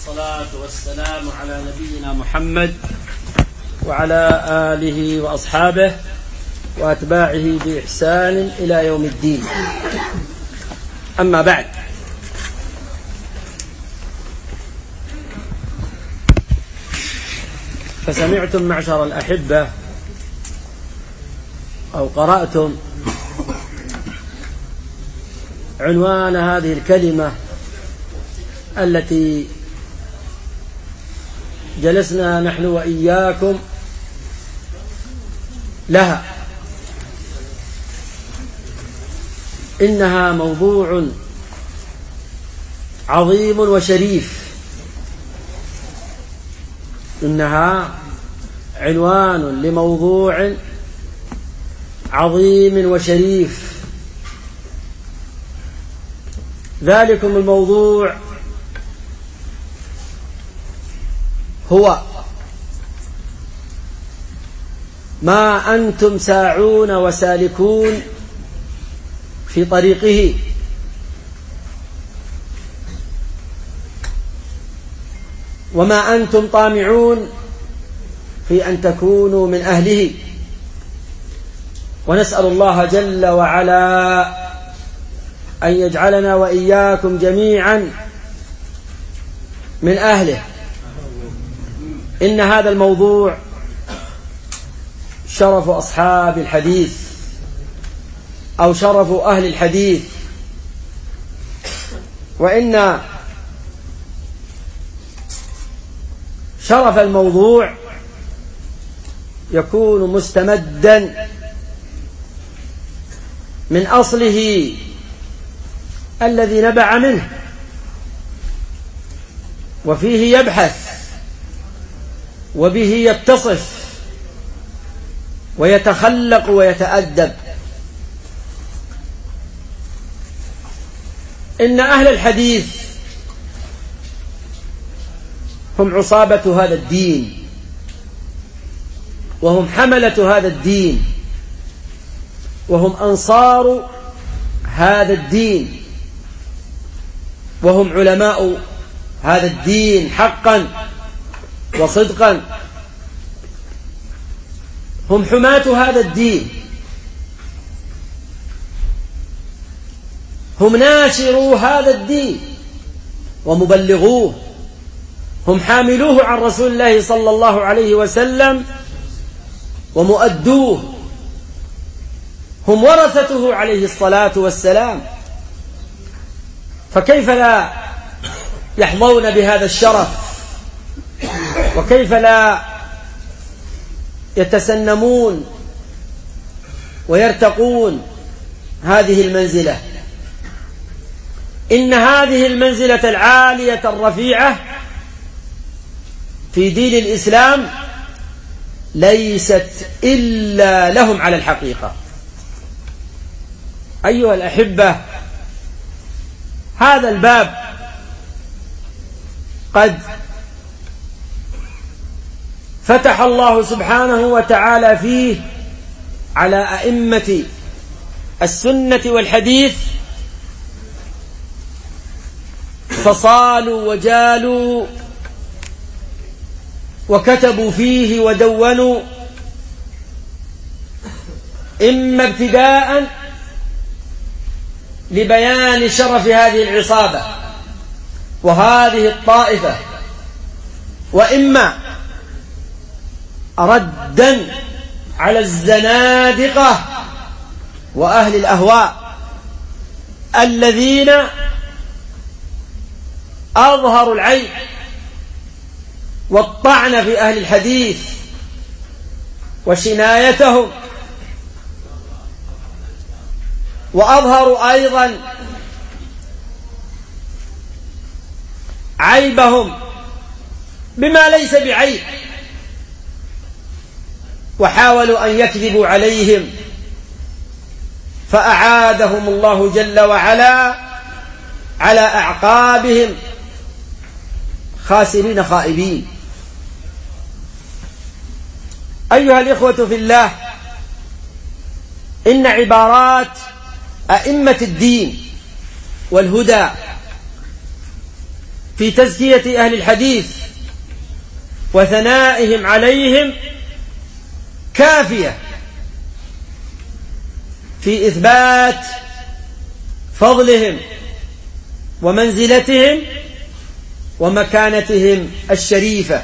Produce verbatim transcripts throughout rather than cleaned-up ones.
والصلاة والسلام على نبينا محمد وعلى آله وأصحابه وأتباعه بإحسان إلى يوم الدين. أما بعد، فسمعتم معشر الأحبة أو قرأتم عنوان هذه الكلمة التي جلسنا نحن وإياكم لها. إنها موضوع عظيم وشريف، إنها عنوان لموضوع عظيم وشريف. ذلكم الموضوع هو ما أنتم ساعون وسالكون في طريقه، وما أنتم طامعون في أن تكونوا من أهله. ونسأل الله جل وعلا أن يجعلنا وإياكم جميعا من أهله. إن هذا الموضوع شرف أصحاب الحديث أو شرف أهل الحديث، وإن شرف الموضوع يكون مستمدا من أصله الذي نبع منه وفيه يبحث وبه يتصف ويتخلق ويتأدب. إن أهل الحديث هم عصابة هذا الدين، وهم حملة هذا الدين، وهم أنصار هذا الدين، وهم علماء هذا الدين حقا وصدقا. هم حماة هذا الدين، هم ناشروا هذا الدين ومبلغوه، هم حاملوه عن رسول الله صلى الله عليه وسلم ومؤدوه، هم ورثته عليه الصلاة والسلام. فكيف لا يحظون بهذا الشرف، وكيف لا يتسنمون ويرتقون هذه المنزلة؟ إن هذه المنزلة العالية الرفيعة في دين الإسلام ليست إلا لهم على الحقيقة. أيها الأحبة، هذا الباب قد فتح الله سبحانه وتعالى فيه على أئمة السنة والحديث، فصالوا وجالوا وكتبوا فيه ودونوا، إما ابتداء لبيان شرف هذه العصابة وهذه الطائفة، وإما ردا على الزنادقة وأهل الأهواء الذين أظهروا العيب والطعن في أهل الحديث وشنايتهم، وأظهروا أيضا عيبهم بما ليس بعيب، وحاولوا أن يكذبوا عليهم، فأعادهم الله جل وعلا على أعقابهم خاسرين خائبين. أيها الإخوة في الله، إن عبارات أئمة الدين والهدى في تزكية أهل الحديث وثنائهم عليهم كافية في إثبات فضلهم ومنزلتهم ومكانتهم الشريفة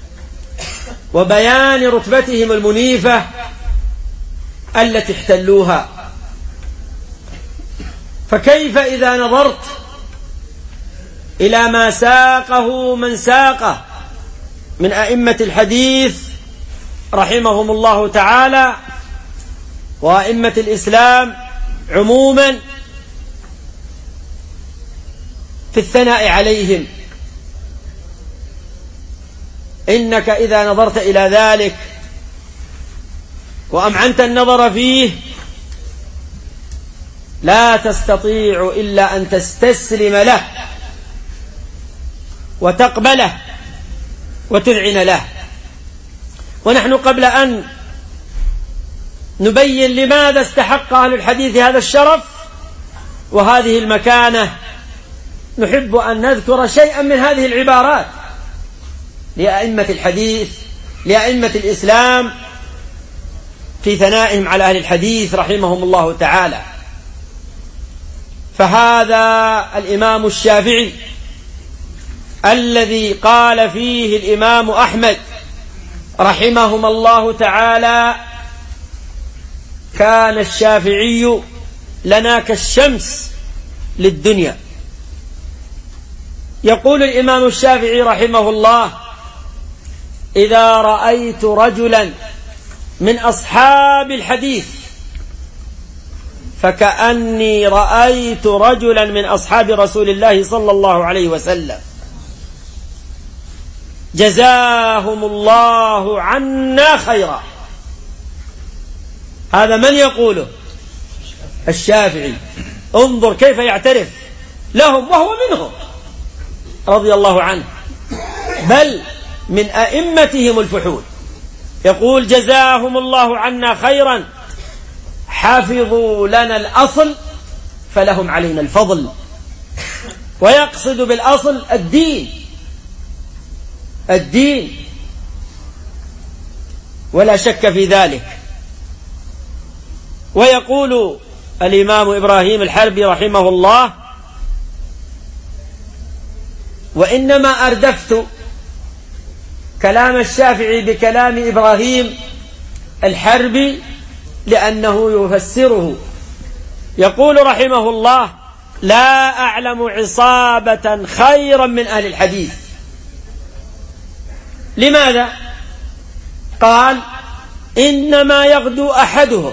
وبيان رتبتهم المنيفة التي احتلوها. فكيف إذا نظرت إلى ما ساقه من ساقه من أئمة الحديث رحمهم الله تعالى وأئمة الإسلام عموما في الثناء عليهم، إنك إذا نظرت إلى ذلك وأمعنت النظر فيه لا تستطيع إلا أن تستسلم له وتقبله وتذعن له. ونحن قبل أن نبين لماذا استحق أهل الحديث هذا الشرف وهذه المكانة نحب أن نذكر شيئا من هذه العبارات لأئمة الحديث لأئمة الإسلام في ثنائهم على أهل الحديث رحمهم الله تعالى. فهذا الإمام الشافعي الذي قال فيه الإمام أحمد رحمهما الله تعالى: كان الشافعي لنا كالشمس للدنيا. يقول الإمام الشافعي رحمه الله: إذا رأيت رجلا من أصحاب الحديث فكأني رأيت رجلا من أصحاب رسول الله صلى الله عليه وسلم، جزاهم الله عنا خيرا. هذا من يقوله؟ الشافعي. انظر كيف يعترف لهم وهو منهم رضي الله عنه، بل من أئمتهم الفحول. يقول: جزاهم الله عنا خيرا، حفظوا لنا الأصل فلهم علينا الفضل. ويقصد بالأصل الدين الدين ولا شك في ذلك. ويقول الإمام إبراهيم الحربي رحمه الله: وإنما أردفت كلام الشافعي بكلام إبراهيم الحربي لأنه يفسره. يقول رحمه الله: لا أعلم عصابة خيرا من أهل الحديث. لماذا؟ قال: إنما يغدو أحدهم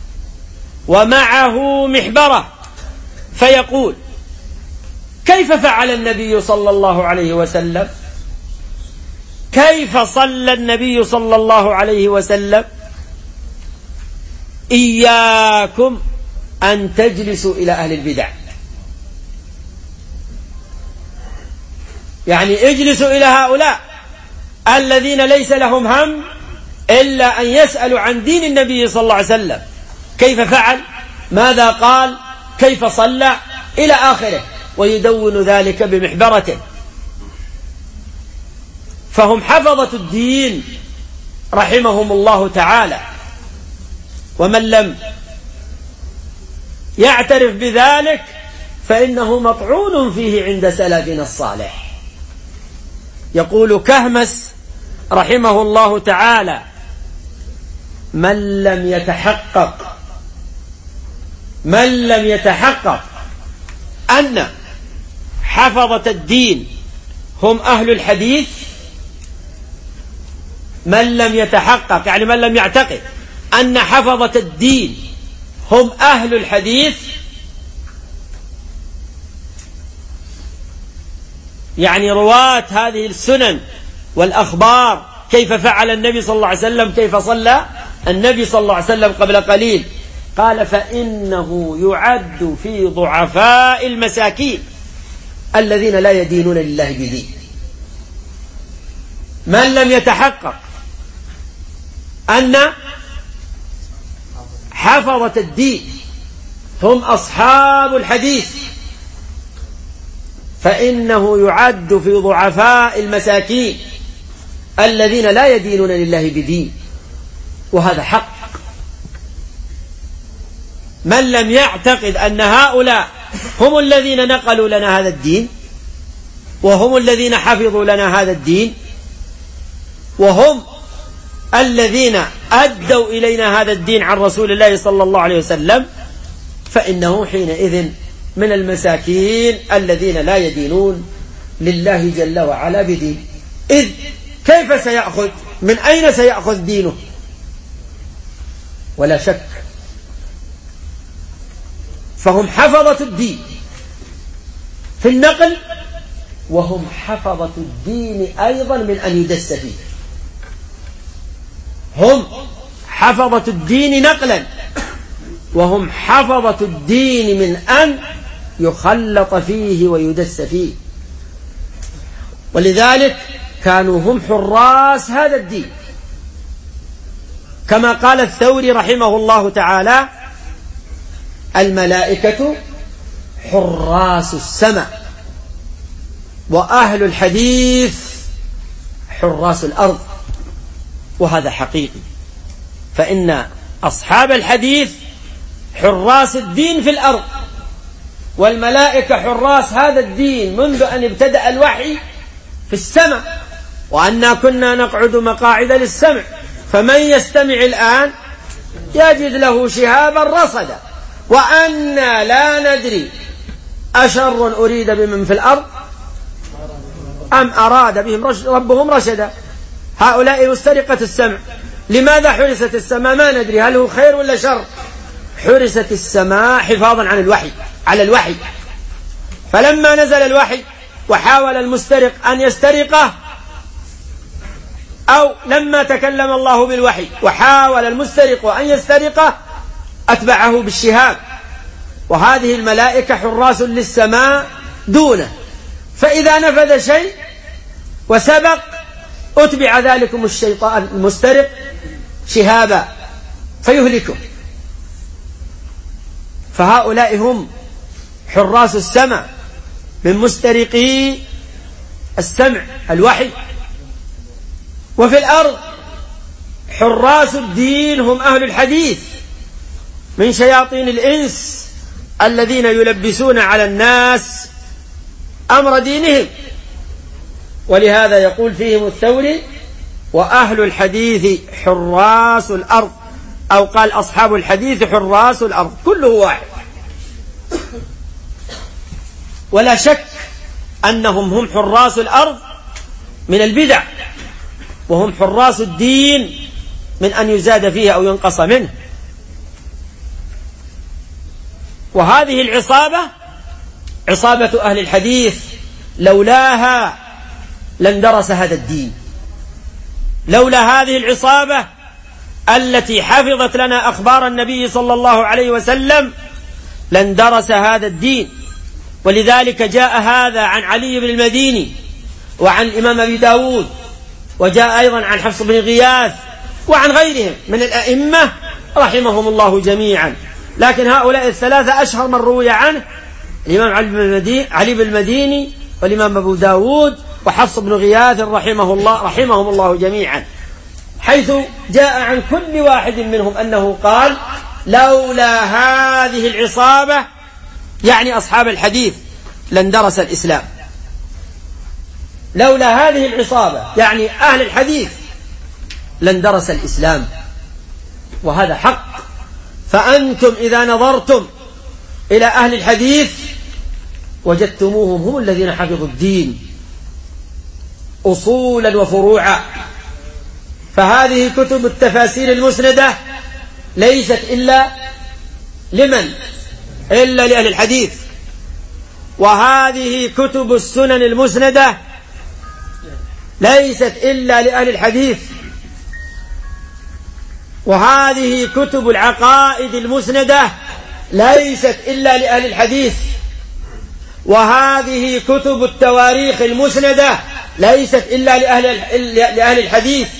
ومعه محبرة فيقول: كيف فعل النبي صلى الله عليه وسلم؟ كيف صلى النبي صلى الله عليه وسلم؟ إياكم أن تجلسوا إلى أهل البدع. يعني اجلسوا إلى هؤلاء الذين ليس لهم هم إلا أن يسألوا عن دين النبي صلى الله عليه وسلم، كيف فعل، ماذا قال، كيف صلى إلى آخره، ويدون ذلك بمحبرته. فهم حفظة الدين رحمهم الله تعالى، ومن لم يعترف بذلك فإنه مطعون فيه عند سلفنا الصالح. يقول كهمس رحمه الله تعالى: من لم يتحقق من لم يتحقق أن حفظة الدين هم أهل الحديث، من لم يتحقق يعني من لم يعتقد أن حفظة الدين هم أهل الحديث، يعني رواة هذه السنن والأخبار، كيف فعل النبي صلى الله عليه وسلم، كيف صلى النبي صلى الله عليه وسلم قبل قليل. قال: فإنه يعد في ضعفاء المساكين الذين لا يدينون لله بدين. من لم يتحقق أن حفظة الدين هم أصحاب الحديث فإنه يعد في ضعفاء المساكين الذين لا يدينون لله بدين، وهذا حق. من لم يعتقد أن هؤلاء هم الذين نقلوا لنا هذا الدين، وهم الذين حفظوا لنا هذا الدين، وهم الذين أدوا إلينا هذا الدين عن رسول الله صلى الله عليه وسلم، فإنه حينئذ من المساكين الذين لا يدينون لله جل وعلا بدين. إذ كيف سيأخذ؟ من أين سيأخذ دينه؟ ولا شك فهم حفظة الدين في النقل، وهم حفظة الدين أيضا من أن يدس فيه. هم حفظة الدين نقلا، وهم حفظة الدين من أن يخلط فيه ويدس فيه. ولذلك كانوا هم حراس هذا الدين، كما قال الثوري رحمه الله تعالى: الملائكة حراس السماء، وأهل الحديث حراس الأرض. وهذا حقيقي، فإن أصحاب الحديث حراس الدين في الأرض، والملائكة حراس هذا الدين منذ أن ابتدأ الوحي في السماء. وأنا كنا نقعد مقاعد للسمع، فمن يستمع الآن يجد له شهابا رصدا. وأنا لا ندري أشر أريد بمن في الأرض أم أراد بهم ربهم رشدا. هؤلاء مسترقة السمع. لماذا حرست السماء؟ ما ندري، هل هو خير ولا شر؟ حرست السماء حفاظا عن الوحي، على الوحي. فلما نزل الوحي وحاول المسترق أن يسترقه، أو لما تكلم الله بالوحي وحاول المسترق أن يسترقه، أتبعه بالشهاب. وهذه الملائكة حراس للسماء دونه، فإذا نفذ شيء وسبق أتبع ذلكم الشيطان المسترق شهابا فيهلكه. فهؤلاء هم حراس السماء من مسترقي السمع الوحي. وفي الأرض حراس الدين هم أهل الحديث من شياطين الإنس الذين يلبسون على الناس أمر دينهم. ولهذا يقول فيهم الثوري: وأهل الحديث حراس الأرض، أو قال أصحاب الحديث حراس الأرض، كله واحد. ولا شك أنهم هم حراس الأرض من البدع، وهم حراس الدين من أن يزاد فيه أو ينقص منه. وهذه العصابة عصابة أهل الحديث، لولاها لاندرس هذا الدين. لولا هذه العصابة التي حفظت لنا أخبار النبي صلى الله عليه وسلم لاندرس هذا الدين. ولذلك جاء هذا عن علي بن المديني وعن الإمام أبي داود، وجاء أيضا عن حفص بن غياث وعن غيرهم من الأئمة رحمهم الله جميعا. لكن هؤلاء الثلاثة أشهر من روي عنه الإمام علي بن المديني والإمام أبو داود وحفص بن غياث رحمه الله رحمهم الله جميعا، حيث جاء عن كل واحد منهم أنه قال: لولا هذه العصابة، يعني أصحاب الحديث، لاندرس الإسلام. لولا هذه العصابة يعني أهل الحديث لاندرس الإسلام. وهذا حق. فأنتم إذا نظرتم إلى أهل الحديث وجدتموهم هم الذين حفظوا الدين أصولا وفروعا. فهذه كتب التفاسير المسندة ليست إلا لمن؟ إلا لأهل الحديث. وهذه كتب السنن المسندة ليست إلا لأهل الحديث. وهذه كتب العقائد المسندة ليست إلا لأهل الحديث. وهذه كتب التواريخ المسندة ليست إلا لأهل, لأهل الحديث.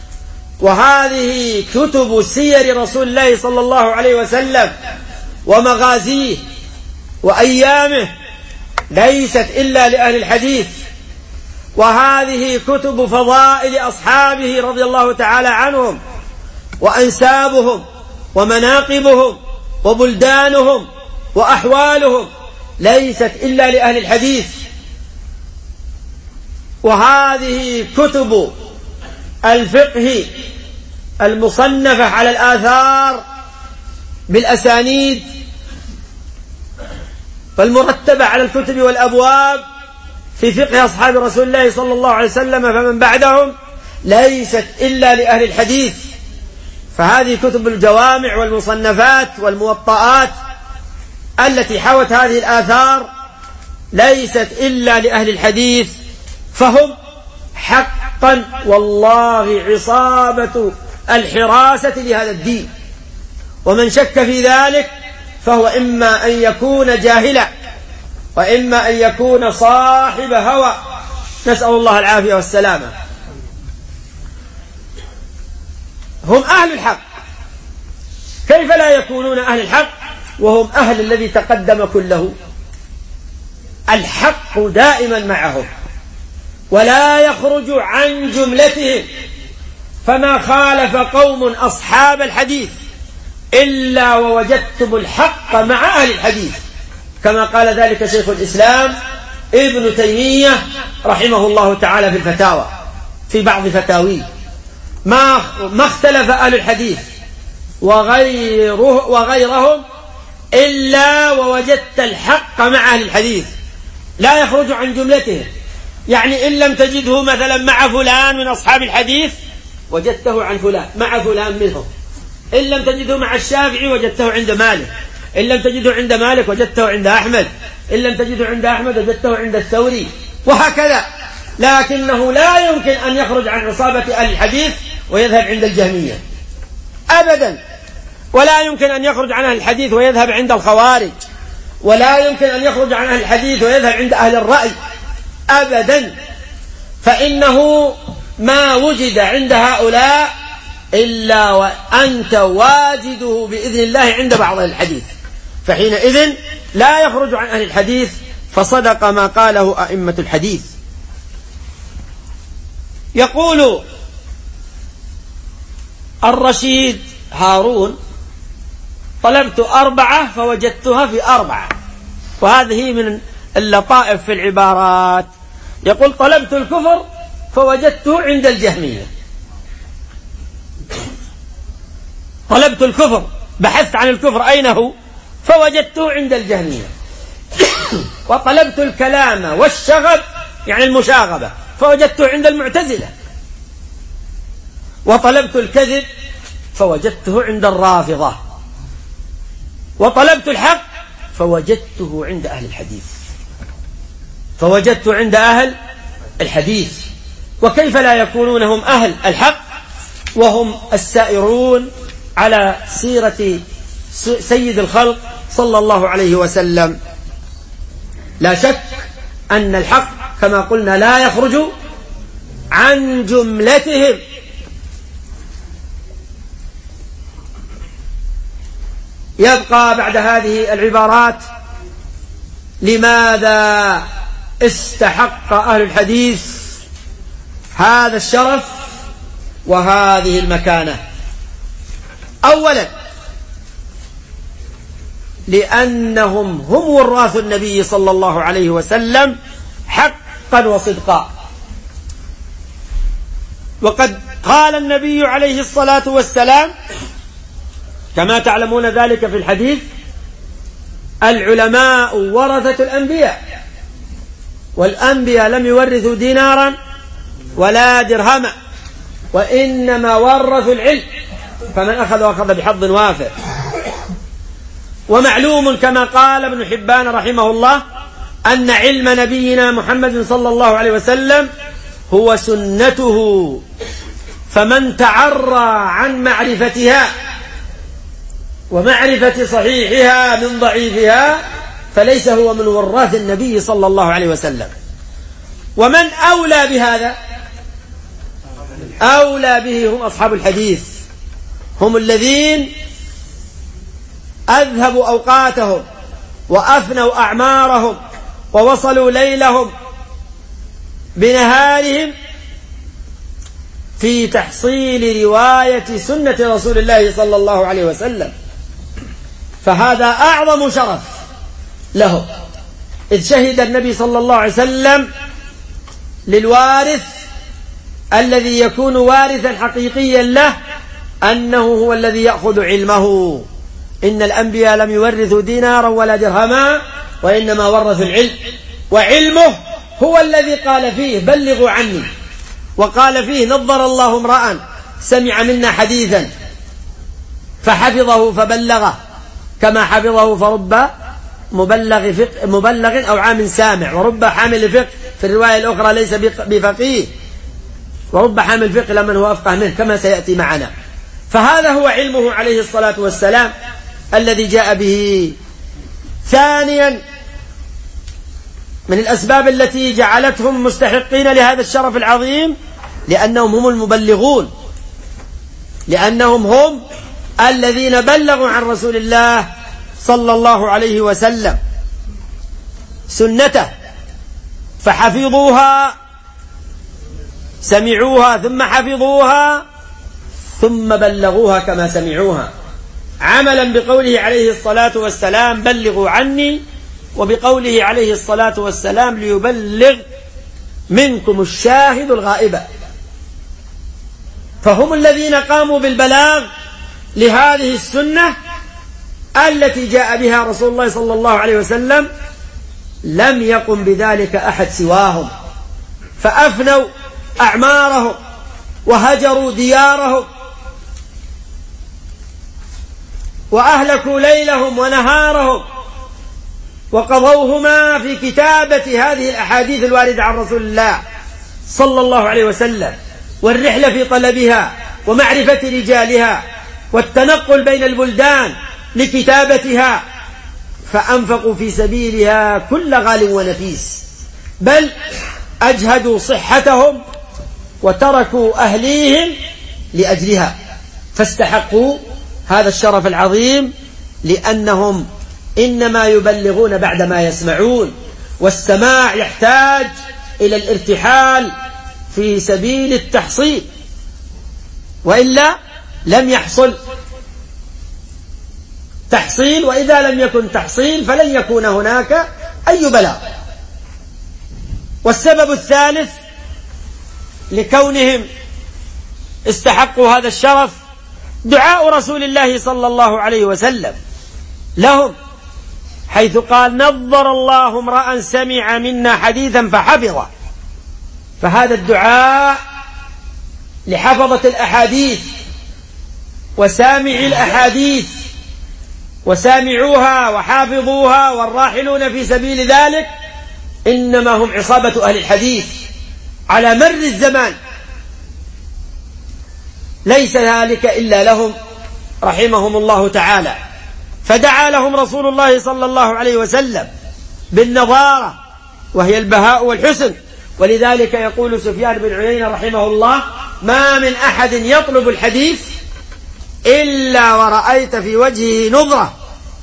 وهذه كتب سير رسول الله صلى الله عليه وسلم ومغازيه وأيامه ليست إلا لأهل الحديث. وهذه كتب فضائل أصحابه رضي الله تعالى عنهم، وأنسابهم ومناقبهم وبلدانهم وأحوالهم، ليست إلا لأهل الحديث. وهذه كتب الفقه المصنفة على الآثار بالأسانيد والمرتبة على الكتب والأبواب في فقه أصحاب رسول الله صلى الله عليه وسلم فمن بعدهم، ليست إلا لأهل الحديث. فهذه كتب الجوامع والمصنفات والموطئات التي حوت هذه الآثار ليست إلا لأهل الحديث، فهم حقا والله عصابة الحراسة لهذا الدين. ومن شك في ذلك فهو إما أن يكون جاهلا وإما أن يكون صاحب هوى، نسأل الله العافية والسلامة. هم أهل الحق، كيف لا يكونون أهل الحق وهم أهل الذي تقدم كله؟ الحق دائما معهم ولا يخرج عن جملتهم، فما خالف قوم أصحاب الحديث إلا ووجدتم الحق مع أهل الحديث، كما قال ذلك شيخ الإسلام ابن تيمية رحمه الله تعالى في الفتاوى في بعض فتاويه: ما ما اختلف أهل الحديث وغيره وغيرهم إلا ووجدت الحق مع أهل الحديث، لا يخرج عن جملتهم. يعني إن لم تجده مثلا مع فلان من أصحاب الحديث وجدته عن فلان مع فلان منهم، إن لم تجده مع الشافعي وجدته عند مالك، إن لم تجده عند مالك وجدته عند أحمد، إن لم تجده عند أحمد وجدته عند الثوري، وهكذا. لكنه لا يمكن أن يخرج عن عصابة أهل الحديث ويذهب عند الجهمية أبدا، ولا يمكن أن يخرج عن أهل الحديث ويذهب عند الخوارج، ولا يمكن أن يخرج عن أهل الحديث ويذهب عند أهل الرأي أبدا. فإنه ما وجد عند هؤلاء إلا وأنت واجده بإذن الله عند بعض أهل الحديث، فحينئذ لا يخرج عن أهل الحديث. فصدق ما قاله أئمة الحديث. يقول الرشيد هارون: طلبت أربعة فوجدتها في أربعة. وهذه من اللطائف في العبارات. يقول: طلبت الكفر فوجدته عند الجهمية. طلبت الكفر، بحثت عن الكفر أين هو، فوجدته عند الجهمية. وطلبت الكلام والشغب يعني المشاغبة فوجدته عند المعتزلة. وطلبت الكذب فوجدته عند الرافضة. وطلبت الحق فوجدته عند أهل الحديث فوجدته عند أهل الحديث. وكيف لا يكونون هم أهل الحق وهم السائرون على سيرة سيد الخلق صلى الله عليه وسلم؟ لا شك أن الحق كما قلنا لا يخرج عن جملتهم. يبقى بعد هذه العبارات: لماذا استحق أهل الحديث هذا الشرف وهذه المكانة؟ أولا، لأنهم هم وراث النبي صلى الله عليه وسلم حقا وصدقا. وقد قال النبي عليه الصلاة والسلام كما تعلمون ذلك في الحديث: العلماء ورثة الأنبياء، والأنبياء لم يورثوا دينارا ولا درهما، وإنما ورثوا العلم، فمن أخذ أخذ بحظ وافر. ومعلوم كما قال ابن حبان رحمه الله أن علم نبينا محمد صلى الله عليه وسلم هو سنته، فمن تعرى عن معرفتها ومعرفة صحيحها من ضعيفها فليس هو من وراث النبي صلى الله عليه وسلم. ومن أولى بهذا؟ أولى به هم أصحاب الحديث، هم الذين أذهبوا أوقاتهم وأفنوا أعمارهم ووصلوا ليلهم بنهارهم في تحصيل رواية سنة رسول الله صلى الله عليه وسلم، فهذا أعظم شرف له، إذ شهد النبي صلى الله عليه وسلم للوارث الذي يكون وارثا حقيقيا له أنه هو الذي يأخذ علمه. إن الأنبياء لم يورثوا دينارا ولا درهما وإنما ورثوا العلم، وعلمه هو الذي قال فيه بلغوا عني، وقال فيه نظر الله امرأ سمع منا حديثا فحفظه فبلغه كما حفظه فرب مبلغ فقه مبلغ أو عام سامع، ورب حامل فقه في الرواية الأخرى ليس بفقيه، ورب حامل فقه لمن هو أفقه منه كما سيأتي معنا. فهذا هو علمه عليه الصلاة والسلام الذي جاء به. ثانيا من الأسباب التي جعلتهم مستحقين لهذا الشرف العظيم لأنهم هم المبلغون، لأنهم هم الذين بلغوا عن رسول الله صلى الله عليه وسلم سنته فحفظوها، سمعوها ثم حفظوها ثم بلغوها كما سمعوها، عملا بقوله عليه الصلاة والسلام بلغوا عني، وبقوله عليه الصلاة والسلام ليبلغ منكم الشاهد الغائب. فهم الذين قاموا بالبلاغ لهذه السنة التي جاء بها رسول الله صلى الله عليه وسلم، لم يقم بذلك أحد سواهم، فأفنوا أعمارهم وهجروا ديارهم وأهلكوا ليلهم ونهارهم وقضوهما في كتابة هذه الأحاديث الواردة عن رسول الله صلى الله عليه وسلم، والرحلة في طلبها ومعرفة رجالها والتنقل بين البلدان لكتابتها، فأنفقوا في سبيلها كل غال ونفيس، بل أجهدوا صحتهم وتركوا أهليهم لأجلها، فاستحقوا هذا الشرف العظيم لأنهم إنما يبلغون بعدما يسمعون، والسماع يحتاج إلى الارتحال في سبيل التحصيل، وإلا لم يحصل تحصيل، وإذا لم يكن تحصيل فلن يكون هناك أي بلاغ. والسبب الثالث لكونهم استحقوا هذا الشرف دعاء رسول الله صلى الله عليه وسلم لهم، حيث قال نظر الله امرأ سمع منا حديثا فحفظه. فهذا الدعاء لحفظة الأحاديث وسامعي الأحاديث وسامعوها وحافظوها والراحلون في سبيل ذلك، إنما هم عصابة أهل الحديث على مر الزمان، ليس ذلك إلا لهم رحمهم الله تعالى. فدعا لهم رسول الله صلى الله عليه وسلم بالنظارة وهي البهاء والحسن، ولذلك يقول سفيان بن عيينة رحمه الله ما من أحد يطلب الحديث إلا ورأيت في وجهه نظرة.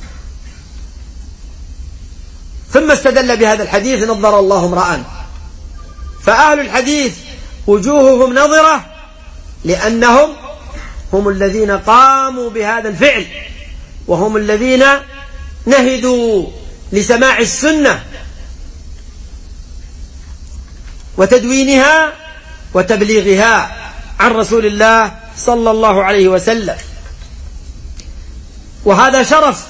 ثم استدل بهذا الحديث نظر الله امرأ. فأهل الحديث وجوههم نظرة لأنهم هم الذين قاموا بهذا الفعل، وهم الذين نهدوا لسماع السنة وتدوينها وتبليغها عن رسول الله صلى الله عليه وسلم. وهذا شرف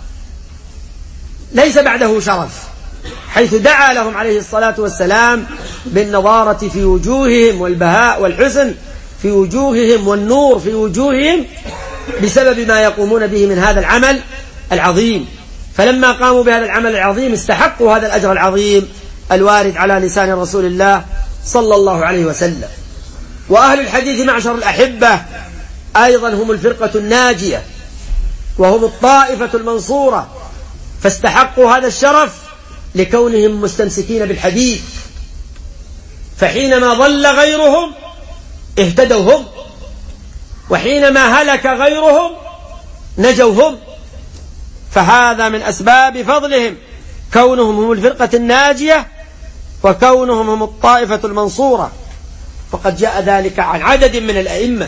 ليس بعده شرف، حيث دعا لهم عليه الصلاة والسلام بالنظارة في وجوههم والبهاء والحسن في وجوههم والنور في وجوههم بسبب ما يقومون به من هذا العمل العظيم. فلما قاموا بهذا العمل العظيم استحقوا هذا الأجر العظيم الوارد على لسان رسول الله صلى الله عليه وسلم. وأهل الحديث معشر الأحبة أيضا هم الفرقة الناجية وهم الطائفة المنصورة، فاستحقوا هذا الشرف لكونهم مستمسكين بالحديث، فحينما ضل غيرهم اهتدوا هم، وحينما هلك غيرهم نجوا هم. فهذا من أسباب فضلهم كونهم هم الفرقة الناجية وكونهم هم الطائفة المنصورة. وقد جاء ذلك عن عدد من الأئمة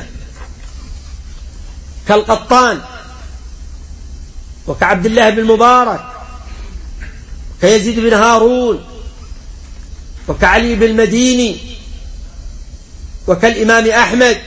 كالقطان وكعبد الله بن المبارك كيزيد بن هارون وكعلي بن المديني وكالإمام أحمد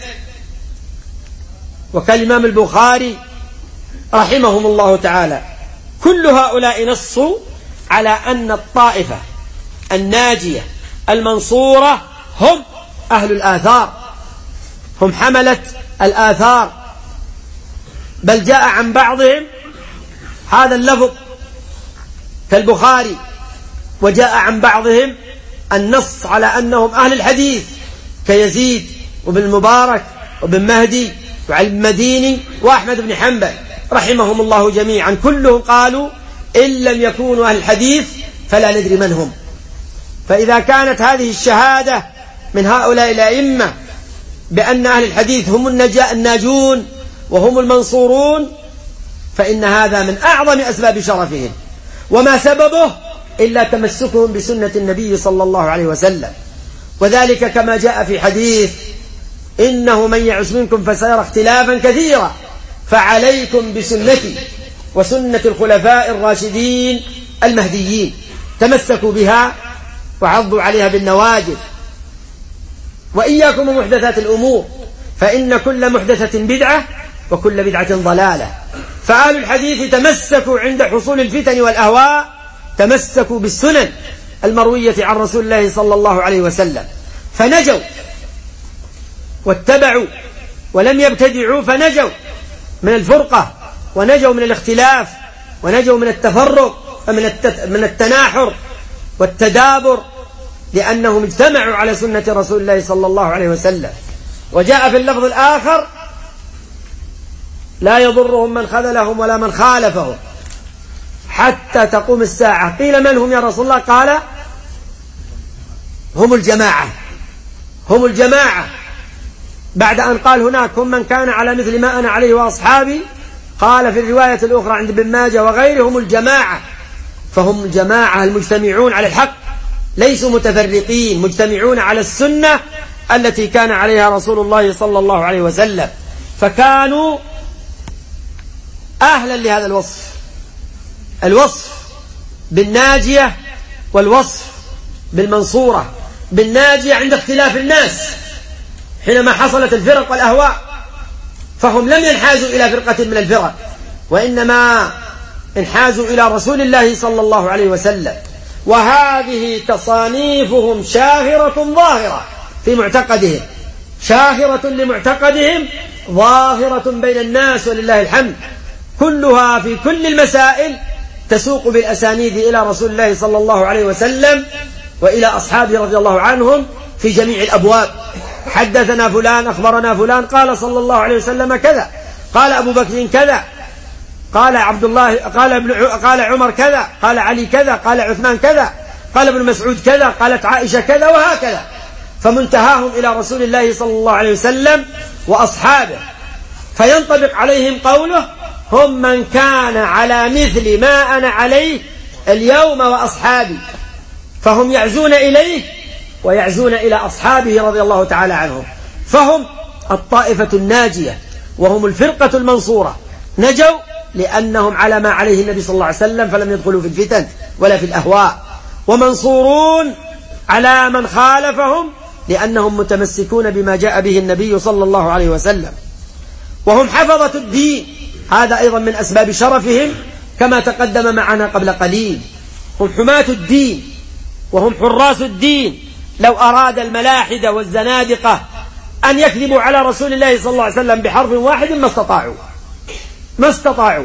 وكالإمام البخاري رحمهم الله تعالى. كل هؤلاء نصوا على أن الطائفة الناجية المنصورة هم أهل الآثار، هم حملة الآثار. بل جاء عن بعضهم هذا اللفظ كالبخاري، وجاء عن بعضهم النص على أنهم أهل الحديث كيزيد وابن المبارك وابن مهدي وعلي بن مديني وأحمد بن حنبل رحمهم الله جميعا. كلهم قالوا إن لم يكونوا أهل الحديث فلا ندري من هم. فإذا كانت هذه الشهادة من هؤلاء الأئمة بأن أهل الحديث هم الناجون وهم المنصورون، فإن هذا من أعظم أسباب شرفهم، وما سببه إلا تمسكهم بسنة النبي صلى الله عليه وسلم. وذلك كما جاء في حديث إنه من يعش منكم فسيرى اختلافا كثيرا فعليكم بسنتي وسنة الخلفاء الراشدين المهديين، تمسكوا بها وعضوا عليها بالنواجذ. وإياكم ومحدثات الأمور فإن كل محدثة بدعة وكل بدعة ضلالة. فآل الحديث تمسكوا عند حصول الفتن والأهواء، تمسكوا بالسنن المروية عن رسول الله صلى الله عليه وسلم فنجوا واتبعوا ولم يبتدعوا، فنجوا من الفرقة ونجوا من الاختلاف ونجوا من التفرق من التناحر والتدابر، لأنهم اجتمعوا على سنة رسول الله صلى الله عليه وسلم. وجاء في اللفظ الآخر لا يضرهم من خذلهم ولا من خالفهم حتى تقوم الساعة. قيل من هم يا رسول الله؟ قال هم الجماعة، هم الجماعة. بعد أن قال هناك هم من كان على مثل ما أنا عليه وأصحابي، قال في الرواية الأخرى عند ابن ماجه وغيرهم الجماعة. فهم الجماعة المجتمعون على الحق، ليسوا متفرقين، مجتمعون على السنة التي كان عليها رسول الله صلى الله عليه وسلم. فكانوا أهلا لهذا الوصف، الوصف بالناجية والوصف بالمنصورة. بالناجية عند اختلاف الناس حينما حصلت الفرق والأهواء، فهم لم ينحازوا إلى فرقة من الفرق، وإنما انحازوا إلى رسول الله صلى الله عليه وسلم. وهذه تصانيفهم شاهرة ظاهرة في معتقدهم، شاهرة لمعتقدهم ظاهرة بين الناس ولله الحمد. كلها في كل المسائل تسوق بالأسانيد إلى رسول الله صلى الله عليه وسلم وإلى أصحابه رضي الله عنهم في جميع الأبواب. حدثنا فلان أخبرنا فلان قال صلى الله عليه وسلم كذا، قال أبو بكر كذا، قال عبد الله، قال ابن قال عمر كذا، قال علي كذا، قال عثمان كذا، قال ابن مسعود كذا، قالت عائشة كذا، وهكذا. فمنتهاهم إلى رسول الله صلى الله عليه وسلم وأصحابه، فينطبق عليهم قوله هم من كان على مثل ما أنا عليه اليوم وأصحابي. فهم يعزون إليه ويعزون إلى أصحابه رضي الله تعالى عنهم. فهم الطائفة الناجية وهم الفرقة المنصورة، نجوا لأنهم على ما عليه النبي صلى الله عليه وسلم فلم يدخلوا في الفتن ولا في الأهواء، ومنصورون على من خالفهم لأنهم متمسكون بما جاء به النبي صلى الله عليه وسلم. وهم حفظة الدين، هذا أيضا من أسباب شرفهم كما تقدم معنا قبل قليل. هم حماة الدين وهم حراس الدين. لو أراد الملاحدة والزنادقة أن يكذبوا على رسول الله صلى الله عليه وسلم بحرف واحد ما استطاعوا، ما استطاعوا.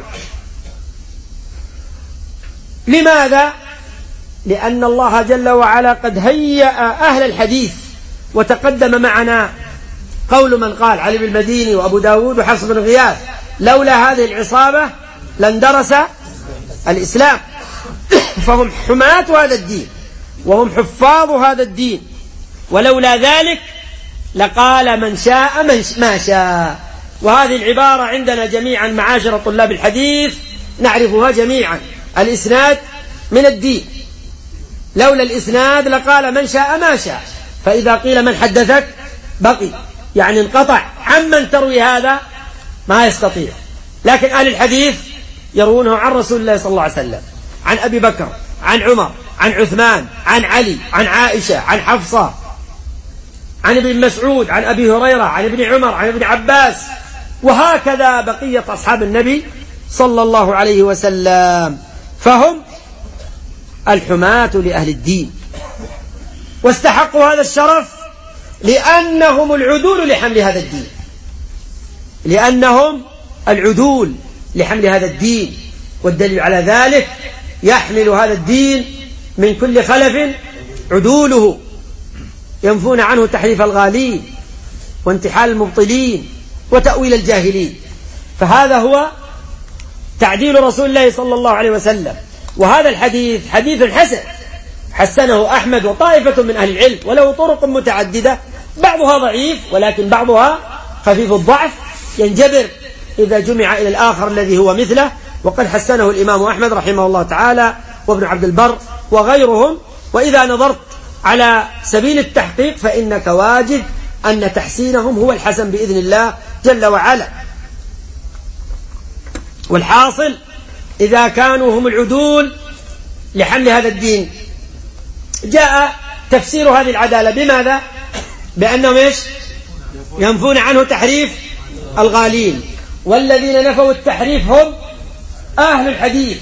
لماذا؟ لأن الله جل وعلا قد هيأ أهل الحديث. وتقدم معنا قول من قال علي بن المديني وأبو داود وحفص بن غياث لولا هذه العصابة لاندرس الإسلام. فهم حماة هذا الدين وهم حفاظ هذا الدين، ولولا ذلك لقال من شاء من ما شاء. وهذه العبارة عندنا جميعا معاشر طلاب الحديث نعرفها جميعا. الإسناد من الدين. لولا الإسناد لقال من شاء ما شاء، فإذا قيل من حدثك بقي، يعني انقطع عمن تروي هذا ما يستطيع. لكن أهل الحديث يروونه عن رسول الله صلى الله عليه وسلم، عن أبي بكر، عن عمر، عن عثمان، عن علي، عن عائشة، عن حفصة، عن ابن مسعود، عن أبي هريرة، عن ابن عمر، عن ابن عباس، وهكذا بقية أصحاب النبي صلى الله عليه وسلم. فهم الحماة لأهل الدين، واستحقوا هذا الشرف لأنهم العدول لحمل هذا الدين، لأنهم العدول لحمل هذا الدين. والدليل على ذلك يحمل هذا الدين من كل خلف عدوله، ينفون عنه تحريف الغالين وانتحال المبطلين وتأويل الجاهلين. فهذا هو تعديل رسول الله صلى الله عليه وسلم. وهذا الحديث حديث حسن حسنه أحمد وطائفة من أهل العلم، وله طرق متعددة، بعضها ضعيف ولكن بعضها خفيف الضعف ينجبر إذا جمع إلى الآخر الذي هو مثله. وقد حسنه الإمام أحمد رحمه الله تعالى وابن عبد البر وغيرهم. وإذا نظرت على سبيل التحقيق فإنك واجد أن تحسينهم هو الحسن بإذن الله جل وعلا. والحاصل إذا كانوا هم العدول لحمل هذا الدين، جاء تفسير هذه العدالة بماذا؟ بأنهم إيش؟ ينفون عنه تحريف الغالين، والذين نفوا التحريف هم أهل الحديث،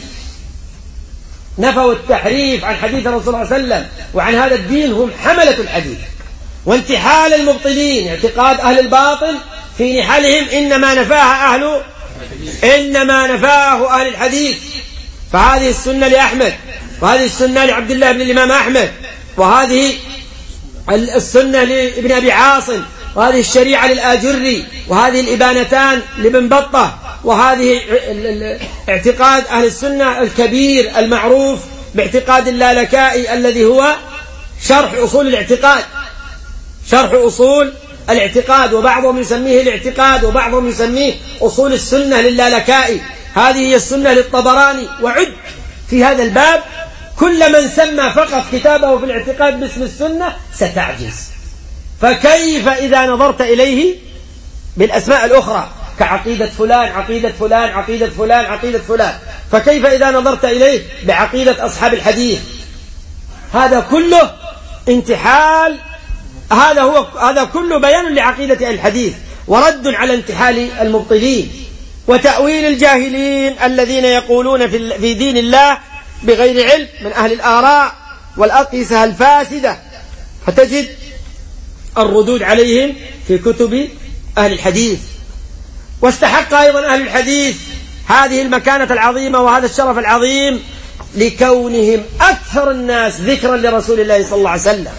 نفوا التحريف عن حديث الرسول صلى الله عليه وسلم وعن هذا الدين هم حملة الحديث. وانتحال المبطلين، اعتقاد أهل الباطل في نحالهم إنما نفاها أهل إنما نفاه أهل الحديث. فهذه السنة لأحمد، وهذه السنة لعبد الله بن الإمام أحمد، وهذه السنة لابن أبي عاصم، وهذه الشريعة للآجري، وهذه الإبانتان لابن بطة، وهذه اعتقاد أهل السنة الكبير المعروف باعتقاد اللالكائي الذي هو شرح أصول الاعتقاد، شرح أصول الاعتقاد، وبعضهم يسميه الاعتقاد وبعضهم يسميه أصول السنة للالكائي. هذه هي السنة للطبراني. وعد في هذا الباب كل من سمى فقط كتابه في الاعتقاد باسم السنة ستعجز. فكيف إذا نظرت إليه بالأسماء الأخرى كعقيدة فلان عقيدة فلان عقيدة فلان عقيدة فلان، فكيف إذا نظرت إليه بعقيدة أصحاب الحديث؟ هذا كله انتحال، هذا هو هذا كله بيان لعقيدة الحديث ورد على انتحال المبطلين وتأويل الجاهلين الذين يقولون في في دين الله بغير علم من أهل الآراء والأقيسة الفاسدة، فتجد الردود عليهم في كتب أهل الحديث. واستحق أيضا أهل الحديث هذه المكانة العظيمة وهذا الشرف العظيم لكونهم أكثر الناس ذكرا لرسول الله صلى الله عليه وسلم،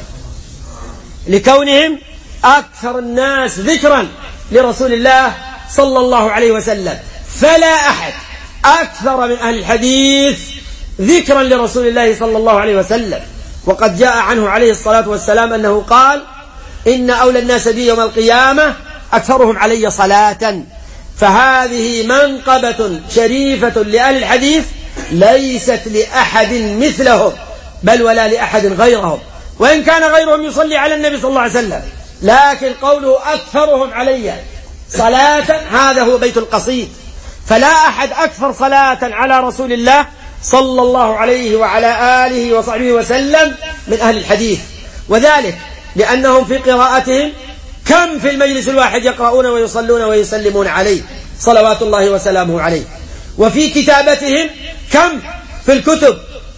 لكونهم أكثر الناس ذكرا لرسول الله صلى الله عليه وسلم. فلا أحد أكثر من أهل الحديث ذكرا لرسول الله صلى الله عليه وسلم. وقد جاء عنه عليه الصلاة والسلام أنه قال: إن أولى الناس بي يوم القيامة أكثرهم علي صلاة. فهذه منقبة شريفة لأهل الحديث ليست لأحد مثلهم بل ولا لأحد غيرهم، وإن كان غيرهم يصلي على النبي صلى الله عليه وسلم، لكن قوله أكثرهم علي صلاة هذا هو بيت القصيد. فلا أحد أكثر صلاة على رسول الله صلى الله عليه وعلى آله وصحبه وسلم من أهل الحديث، وذلك لأنهم في قراءتهم كم في المجلس الواحد يقرؤون ويصلون ويسلمون عليه صلوات الله وسلامه عليه، وفي كتابتهم كم في الكتب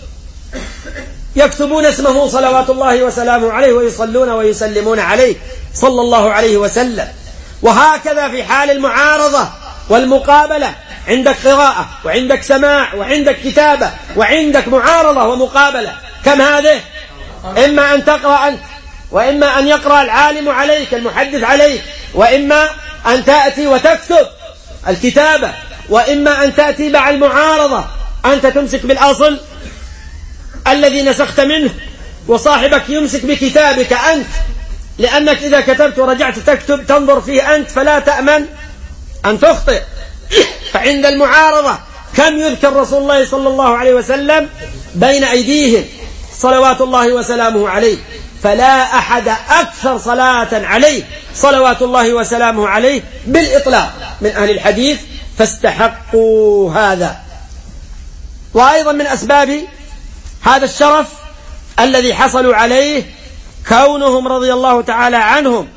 يكتبون اسمه صلوات الله وسلامه عليه ويصلون ويسلمون عليه صلى الله عليه وسلم. وهكذا في حال المعارضة والمقابلة، عندك قراءة وعندك سماع وعندك كتابة وعندك معارضة ومقابلة، كم هذه؟ إما أن تقرأ أنت، وإما أن يقرأ العالم عليك المحدث عليك، وإما أن تأتي وتكتب الكتابة، وإما أن تأتي مع المعارضة أنت تمسك بالأصل الذي نسخت منه وصاحبك يمسك بكتابك أنت، لأنك إذا كتبت ورجعت تكتب تنظر فيه أنت فلا تأمن أن تخطئ. فعند المعارضة كم يذكر رسول الله صلى الله عليه وسلم بين أيديهم صلوات الله وسلامه عليه، فلا أحد أكثر صلاة عليه صلوات الله وسلامه عليه بالإطلاق من أهل الحديث، فاستحقوا هذا. وأيضا من أسباب هذا الشرف الذي حصلوا عليه كونهم رضي الله تعالى عنهم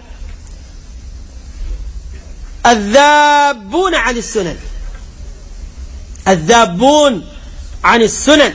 الذابون عن السنن، الذابون عن السنن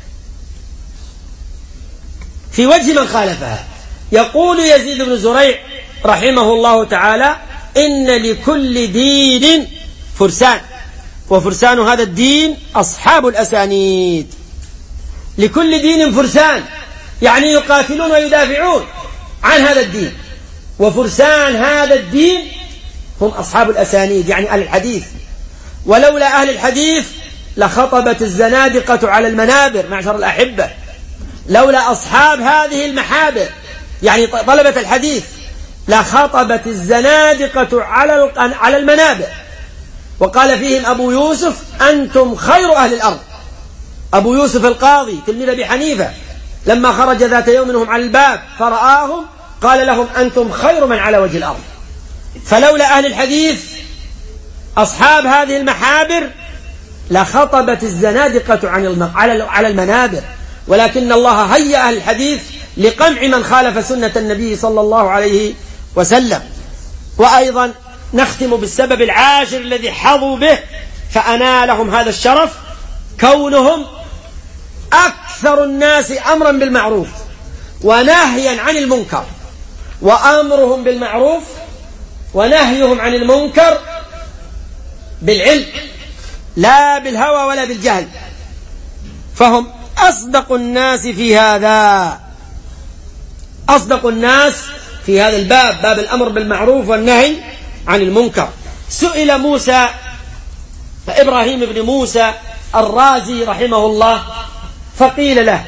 في وجه من خالفها. يقول يزيد بن زريع رحمه الله تعالى: إن لكل دين فرسان، وفرسان هذا الدين أصحاب الأسانيد. لكل دين فرسان يعني يقاتلون ويدافعون عن هذا الدين، وفرسان هذا الدين هم أصحاب الأسانيد يعني أهل الحديث. ولولا أهل الحديث لخطبت الزنادقة على المنابر معشر الأحبة، لولا أصحاب هذه المحابر يعني طلبة الحديث لخطبت الزنادقة على على المنابر. وقال فيهم أبو يوسف: أنتم خير أهل الأرض. أبو يوسف القاضي تلميذ أبي حنيفة لما خرج ذات يوم منهم على الباب فرآهم قال لهم: أنتم خير من على وجه الأرض. فلولا أهل الحديث أصحاب هذه المحابر لخطبت الزنادقة عن على المنابر، ولكن الله هيأ أهل الحديث لقمع من خالف سنة النبي صلى الله عليه وسلم. وأيضا نختم بالسبب العاشر الذي حظوا به فأنالهم هذا الشرف، كونهم أكثر الناس أمرا بالمعروف ونهيا عن المنكر. وأمرهم بالمعروف ونهيهم عن المنكر بالعلم لا بالهوى ولا بالجهل، فهم أصدق الناس في هذا، أصدق الناس في هذا الباب، باب الأمر بالمعروف والنهي عن المنكر. سئل موسى إبراهيم بن موسى الرازي رحمه الله فقيل له: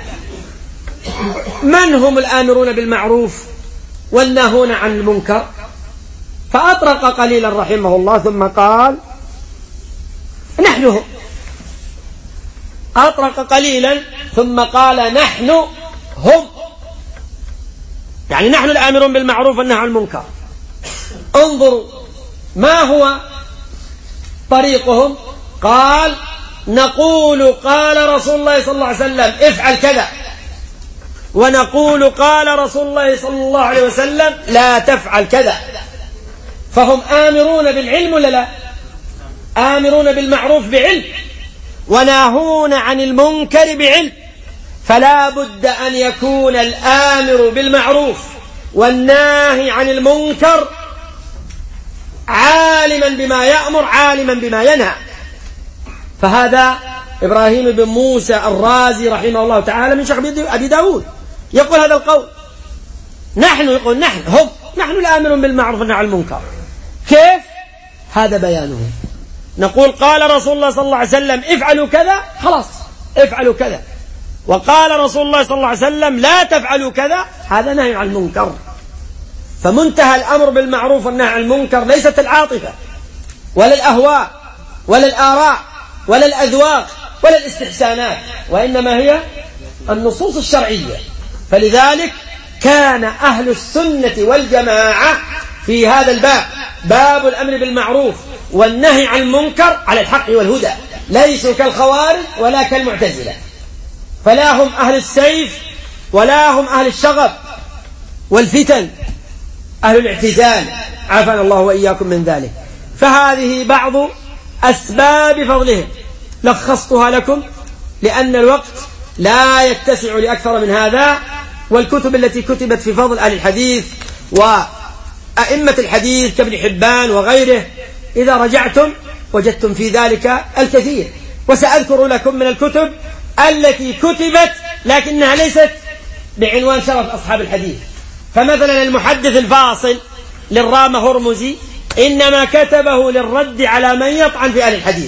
من هم الآمرون بالمعروف والناهون عن المنكر؟ فأطرق قليلا رحمه الله ثم قال: نحن هم. أطرق قليلا ثم قال: نحن هم، يعني نحن الآمرون بالمعروف والنهي عن المنكر. انظروا ما هو طريقهم. قال: نقول قال رسول الله صلى الله عليه وسلم افعل كذا، ونقول قال رسول الله صلى الله عليه وسلم لا تفعل كذا. فهم آمرون بالعلم ولا لا؟ آمرون بالمعروف بعلم وناهون عن المنكر بعلم. فلا بد أن يكون الآمر بالمعروف والناهي عن المنكر عالما بما يأمر عالما بما ينهى. فهذا إبراهيم بن موسى الرازي رحمه الله تعالى من شيخ أبي داود يقول هذا القول. نحن يقول نحن هم نحن الآمرون بالمعروف والنهي عن المنكر. كيف؟ هذا بيانه. نقول قال رسول الله صلى الله عليه وسلم افعلوا كذا، خلاص افعلوا كذا. وقال رسول الله صلى الله عليه وسلم لا تفعلوا كذا، هذا نهي عن المنكر. فمنتهى الأمر بالمعروف والنهي عن المنكر ليست العاطفة ولا الأهواء ولا الآراء ولا الأذواق ولا الاستحسانات، وإنما هي النصوص الشرعية. فلذلك كان أهل السنة والجماعة في هذا الباب، باب الأمر بالمعروف والنهي عن المنكر، على الحق والهدى، ليسوا كالخوارج ولا كالمعتزلة. فلا هم أهل السيف ولا هم أهل الشغب والفتن، أهل الاعتزال، عافانا الله وإياكم من ذلك. فهذه بعض أسباب فضلهم، لخصتها لكم لأن الوقت لا يتسع لأكثر من هذا. والكتب التي كتبت في فضل أهل الحديث وأئمة الحديث كابن حبان وغيره إذا رجعتم وجدتم في ذلك الكثير. وسأذكر لكم من الكتب التي كتبت لكنها ليست بعنوان شرف أصحاب الحديث. فمثلا المحدث الفاصل للرامة هرمزي إنما كتبه للرد على من يطعن في أهل الحديث،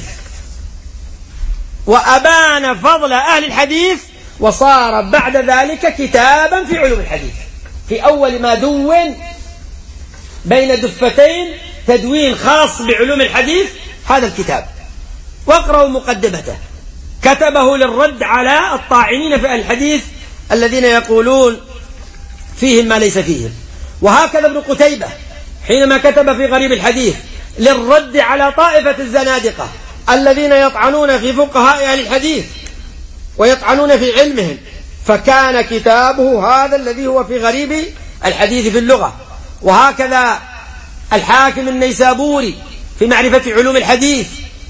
وأبان فضل أهل الحديث، وصار بعد ذلك كتابا في علوم الحديث. في أول ما دون بين دفتين تدوين خاص بعلوم الحديث هذا الكتاب، واقرأوا مقدمته كتبه للرد على الطاعنين في الحديث الذين يقولون فيهم ما ليس فيهم. وهكذا ابن قتيبة حينما كتب في غريب الحديث للرد على طائفة الزنادقة الذين يطعنون في فقهاء أهل الحديث ويطعنون في علمهم، فكان كتابه هذا الذي هو في غريب الحديث في اللغة. وهكذا الحاكم النيسابوري في معرفة علوم الحديث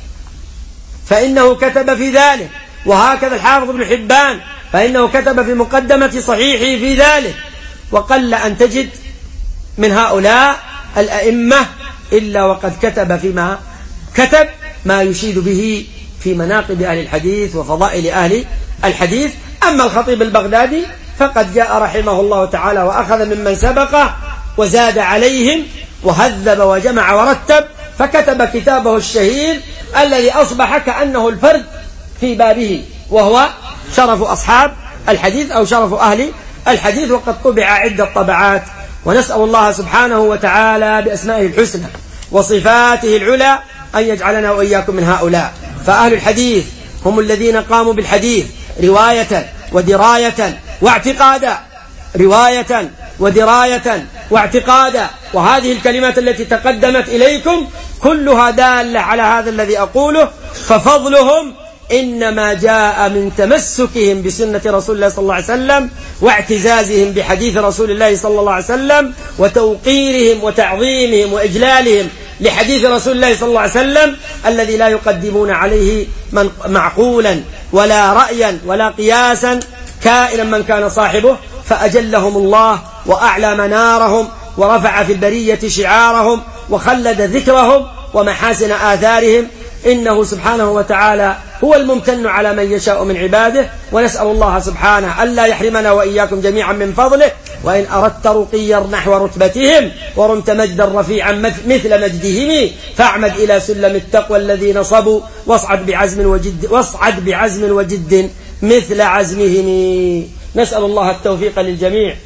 فإنه كتب في ذلك، وهكذا الحافظ ابن حبان فإنه كتب في مقدمة صحيحه في ذلك. وقل أن تجد من هؤلاء الأئمة إلا وقد كتب فيما كتب ما يشيد به في مناقب أهل الحديث وفضائل أهل الحديث. أما الخطيب البغدادي فقد جاء رحمه الله تعالى وأخذ ممن سبقه وزاد عليهم وهذب وجمع ورتب، فكتب كتابه الشهير الذي أصبح كأنه الفرد في بابه، وهو شرف أصحاب الحديث أو شرف أهل الحديث، وقد طبع عدة طبعات. ونسأل الله سبحانه وتعالى بأسمائه الحسنى وصفاته العلى أن يجعلنا وإياكم من هؤلاء. فأهل الحديث هم الذين قاموا بالحديث رواية ودراية واعتقادا، رواية ودراية واعتقادا. وهذه الكلمات التي تقدمت إليكم كلها دالة على هذا الذي أقوله. ففضلهم إنما جاء من تمسكهم بسنة رسول الله صلى الله عليه وسلم واعتزازهم بحديث رسول الله صلى الله عليه وسلم وتوقيرهم وتعظيمهم وإجلالهم لحديث رسول الله صلى الله عليه وسلم الذي لا يقدمون عليه من معقولا ولا رأيا ولا قياسا كائنا من كان صاحبه. فأجلهم الله وأعلى منارهم ورفع في البرية شعارهم وخلد ذكرهم ومحاسن آثارهم. إنه سبحانه وتعالى هو الممتن على من يشاء من عباده، ونسأل الله سبحانه ألا يحرمنا وإياكم جميعا من فضله. وإن أردت رقيا نحو رتبتهم ورمت مجدا رفيعا مثل مجدهم فاعمد إلى سلم التقوى الذي نصبوا واصعد بعزم وجد, واصعد بعزم وجد مثل عزمهم. نسأل الله التوفيق للجميع.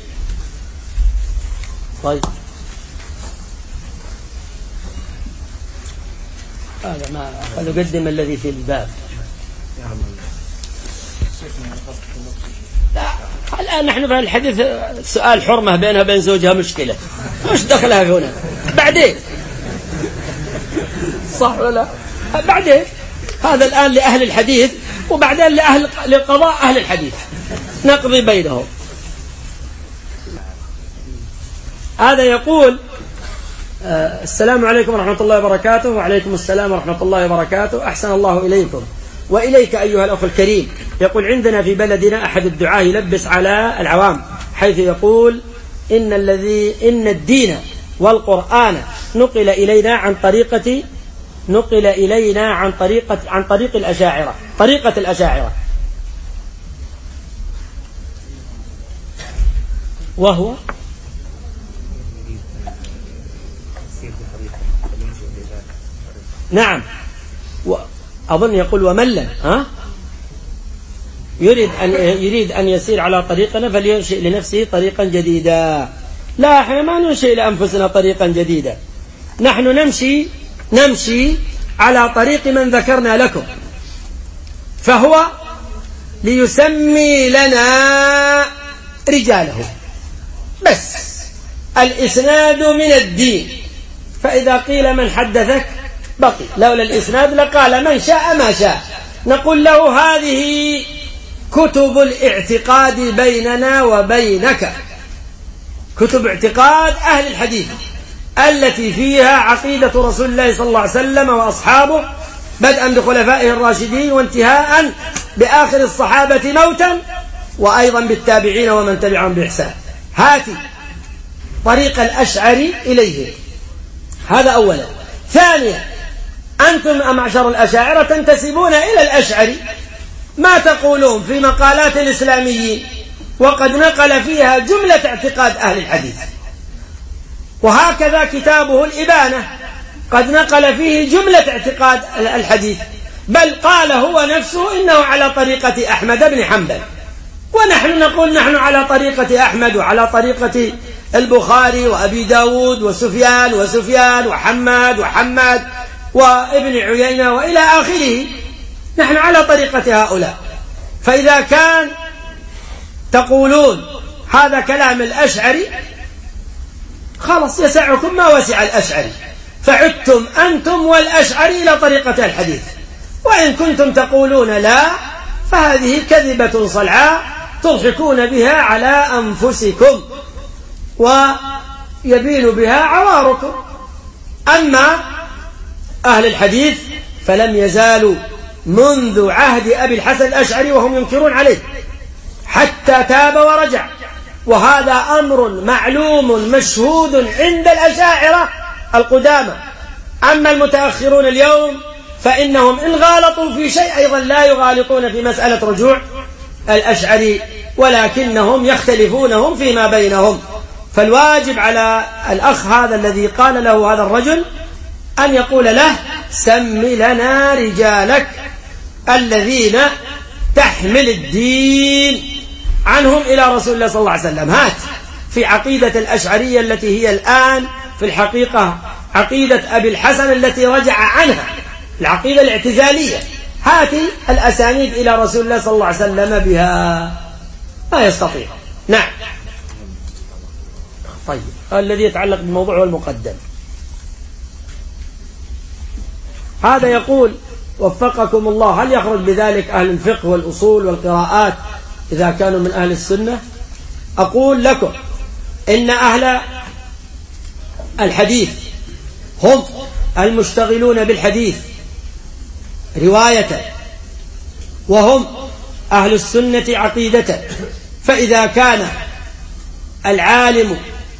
طيب هذا ما فنقدم الذي في الباب. لا الآن نحن في الحديث سؤال حرمة بينها وبين زوجها مشكلة، مش دخلها هنا بعدين، صح ولا بعدين؟ هذا الآن لأهل الحديث وبعدين لأهل لقضاء أهل الحديث نقضي بينهم. هذا يقول آه السلام عليكم ورحمة الله وبركاته. وعليكم السلام ورحمة الله وبركاته، أحسن الله إليكم وإليك أيها الأخ الكريم. يقول عندنا في بلدنا أحد الدعاة يلبس على العوام حيث يقول إن الذي إن الدين والقرآن نقل إلينا عن طريقة نقل إلينا عن طريقة عن طريق الأشاعرة طريقة الأشاعرة وهو نعم أظن يقول ومن ها يريد أن يريد أن يسير على طريقنا فلينشئ لنفسه طريقا جديدا. لا احنا ما ننشئ لأنفسنا طريقا جديدا، نحن نمشي نمشي على طريق من ذكرنا لكم، فهو ليسمي لنا رجاله بس. الإسناد من الدين، فإذا قيل من حدثك بقي، لولا الإسناد لقال من شاء ما شاء. نقول له هذه كتب الاعتقاد بيننا وبينك، كتب اعتقاد أهل الحديث التي فيها عقيدة رسول الله صلى الله عليه وسلم وأصحابه بدءا بخلفائه الراشدين وانتهاء بآخر الصحابة موتا وأيضا بالتابعين ومن تبعهم بإحسان. هاتي طريق الأشعري إليه، هذا أولا. ثانيا أنتم معشر الأشاعرة تنتسبون إلى الأشعري، ما تقولون في مقالات الإسلاميين وقد نقل فيها جملة اعتقاد أهل الحديث. وهكذا كتابه الإبانة قد نقل فيه جملة اعتقاد الحديث، بل قال هو نفسه إنه على طريقة أحمد بن حنبل، ونحن نقول نحن على طريقة أحمد وعلى طريقة البخاري وأبي داود وسفيان وسفيان وحماد وحماد وابن عيينة وإلى آخره. نحن على طريقة هؤلاء. فإذا كان تقولون هذا كلام الأشعري خلاص يسعكم ما وسع الأشعري، فعدتم أنتم والأشعري إلى طريقة الحديث. وإن كنتم تقولون لا فهذه كذبة صلعاء تضحكون بها على أنفسكم ويبين بها عواركم. أما أهل الحديث فلم يزالوا منذ عهد أبي الحسن الأشعري وهم ينكرون عليه حتى تاب ورجع، وهذا أمر معلوم مشهود عند الأشاعرة القدامى. أما المتأخرون اليوم فإنهم إن غالطوا في شيء أيضا لا يغالطون في مسألة رجوع الأشعري، ولكنهم يختلفونهم فيما بينهم. فالواجب على الأخ هذا الذي قال له هذا الرجل أن يقول له سم لنا رجالك الذين تحمل الدين عنهم إلى رسول الله صلى الله عليه وسلم. هات في عقيدة الأشعرية التي هي الآن في الحقيقة عقيدة أبي الحسن التي رجع عنها، العقيدة الاعتزالية، هات الأسانيد إلى رسول الله صلى الله عليه وسلم بها. ما يستطيع. نعم. طيب الذي يتعلق بالموضوع والمقدم هذا يقول وفقكم الله، هل يخرج بذلك أهل الفقه والأصول والقراءات إذا كانوا من أهل السنة؟ أقول لكم إن أهل الحديث هم المشتغلون بالحديث رواية، وهم أهل السنة عقيدة. فإذا كان العالم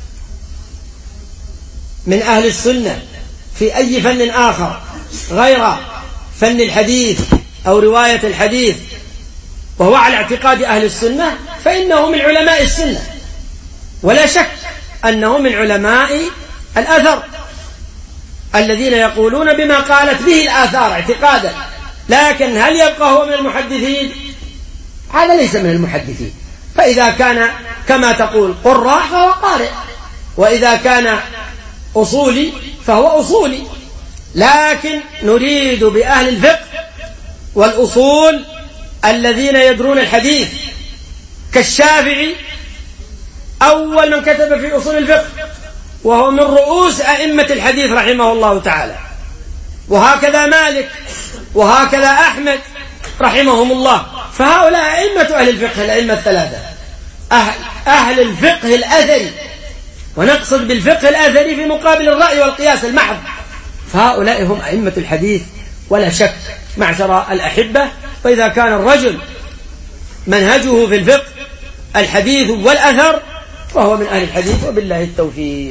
من أهل السنة في أي فن آخر غير فن الحديث أو رواية الحديث وهو على اعتقاد أهل السنة فإنه من علماء السنة، ولا شك أنه من علماء الأثر الذين يقولون بما قالت به الآثار اعتقادا. لكن هل يبقى هو من المحدثين؟ هذا ليس من المحدثين. فإذا كان كما تقول قراء فهو قارئ، وإذا كان أصولي فهو أصولي. لكن نريد بأهل الفقه والأصول الذين يدرون الحديث كالشافعي أول من كتب في أصول الفقه، وهو من رؤوس أئمة الحديث رحمه الله تعالى، وهكذا مالك، وهكذا أحمد رحمهم الله. فهؤلاء أئمة أهل الفقه الأئمة الثلاثة، أهل, أهل الفقه الأثري، ونقصد بالفقه الأثري في مقابل الرأي والقياس المحض. فهؤلاء هم أئمة الحديث ولا شك معشر الأحبة. فإذا كان الرجل منهجه في الفقه الحديث والأثر فهو من أهل الحديث، وبالله التوفيق.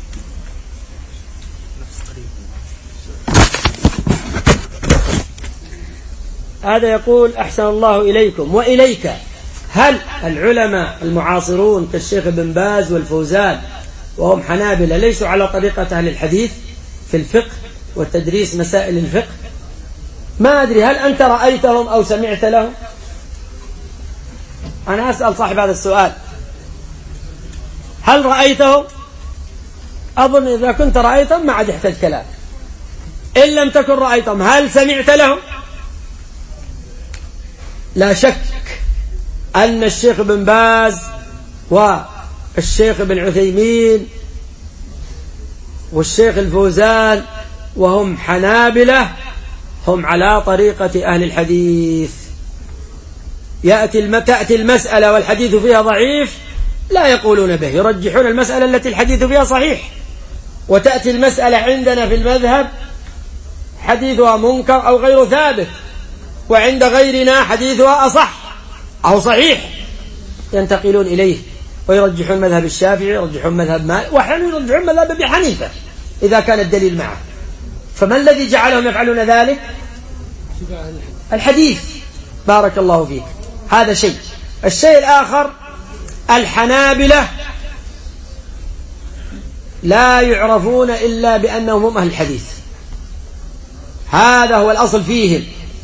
هذا يقول أحسن الله إليكم وإليك، هل العلماء المعاصرون كالشيخ بن باز والفوزان وهم حنابلة ليسوا على طريقة أهل الحديث في الفقه وتدريس مسائل الفقه؟ ما أدري هل أنت رأيتهم أو سمعت لهم؟ أنا أسأل صاحب هذا السؤال، هل رأيتهم؟ أظن إذا كنت رأيتهم ما عاد يحتاج كلام. إن لم تكن رأيتهم هل سمعت لهم؟ لا شك أن الشيخ بن باز والشيخ بن عثيمين والشيخ الفوزان وهم حنابلة هم على طريقة أهل الحديث. يأتي تأتي المسألة والحديث فيها ضعيف لا يقولون به، يرجحون المسألة التي الحديث فيها صحيح. وتأتي المسألة عندنا في المذهب حديثها منكر أو غير ثابت، وعند غيرنا حديثها أصح أو صحيح، ينتقلون إليه ويرجحون مذهب الشافعي، يرجحون مذهب مالك، وأحيانا يرجحون مذهب أبي حنيفة إذا كان الدليل معه. فما الذي جعلهم يفعلون ذلك؟ الحديث. بارك الله فيك. هذا شيء. الشيء الآخر الحنابلة لا يعرفون إلا بأنهم هم أهل الحديث، هذا هو الأصل فيهم.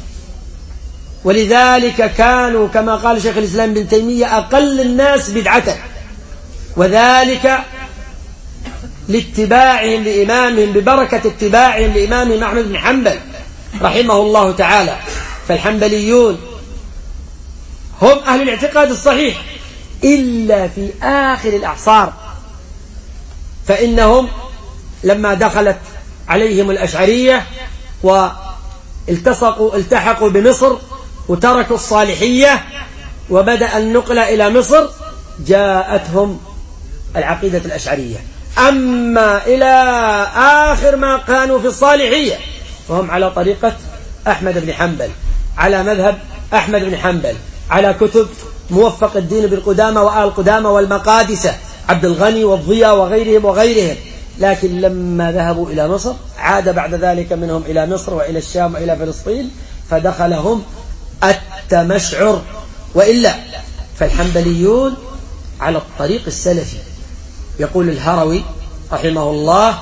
ولذلك كانوا كما قال شيخ الإسلام ابن تيمية أقل الناس بدعة، وذلك لاتباعهم لإمامهم، ببركة اتباعهم لإمامهم أحمد بن حنبل رحمه الله تعالى. فالحنبليون هم أهل الاعتقاد الصحيح إلا في آخر الأعصار، فإنهم لما دخلت عليهم الأشعرية والتصقوا التحقوا بمصر وتركوا الصالحية وبدأ النقل إلى مصر، جاءتهم العقيدة الأشعرية. أما إلى آخر ما كانوا في الصالحية وهم على طريقة أحمد بن حنبل، على مذهب أحمد بن حنبل، على كتب موفق الدين بالقدامى وآل قدامى والمقادسة عبد الغني والضياء وغيرهم وغيرهم. لكن لما ذهبوا إلى مصر عاد بعد ذلك منهم إلى مصر وإلى الشام وإلى فلسطين، فدخلهم التمشعر. وإلا فالحنبليون على الطريق السلفي. يقول الهروي رحمه الله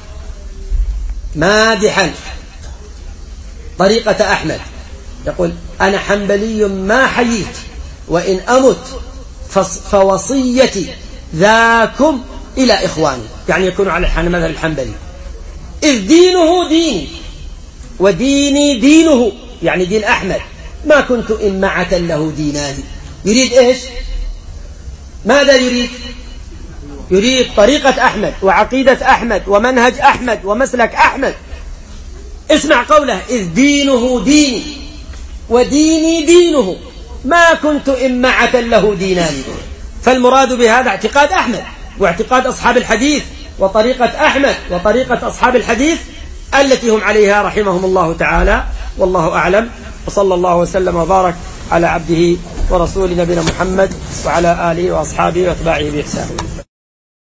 مادحا طريقة أحمد، يقول: أنا حنبلي ما حييت، وإن أمت فوصيتي ذاكم إلى إخواني، يعني يكون على المذهب الحنبلي، إذ دينه ديني وديني دينه، يعني دين أحمد، ما كنت إمعة له دينان. يريد إيش؟ ماذا يريد؟ يريد طريقة أحمد وعقيدة أحمد ومنهج أحمد ومسلك أحمد. اسمع قوله: إذ دينه ديني وديني دينه، ما كنت إمعة له دينان. فالمراد بهذا اعتقاد أحمد واعتقاد أصحاب الحديث وطريقة أحمد وطريقة أصحاب الحديث التي هم عليها رحمهم الله تعالى. والله أعلم، وصلى الله وسلم وبارك على عبده ورسول نبينا محمد وعلى آله وأصحابه وأتباعه بإحسان.